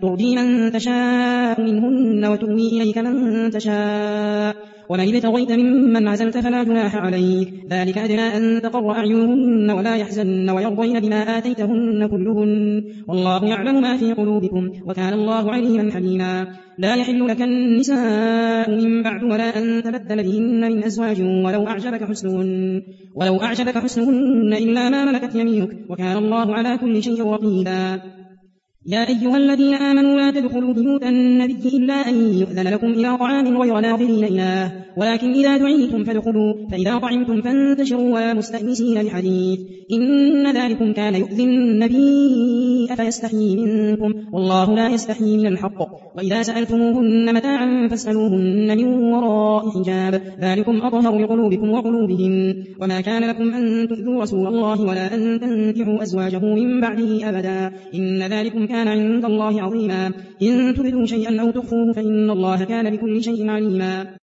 ترجي من تشاء منهن وتؤوي إليك من تشاء ومن ابتغيت ممن عزلت فلا جناح عليك ذلك أدنى أن تقر أعينهن ولا يحزن ويرضين بما آتيتهن كلهن والله يعلم ما في قلوبكم وكان الله عليما حليما لا يحل لك النساء من بعد ولا أن تبدل بهن من أزواج ولو أعجبك حسنهن إلا ما ملكت يمينك وكان الله على كل شيء رقيبا يا أيها الذين آمنوا لا تدخلوا بيوت النبي إلا أن يؤذن لكم إلى طعام غير ناظرين إناه ولكن إذا دعيتم فادخلوا فإذا طعمتم فانتشروا ولا مستأنسين لحديث إن ذلكم كان يؤذي النبي فيستحيي منكم والله لا يستحيي من الحق وإذا سألتموهن متاعا فاسألوهن من وراء حجاب ذلكم أطهر لقلوبكم وقلوبهم وما كان لكم أن تؤذوا رسول الله ولا أن تنكحوا أزواجه من بعده أبدا إن ذلكم كان عند الله عظيما إن تبدوا شيئا أو تخفوه فإن الله كان بكل شيء عليما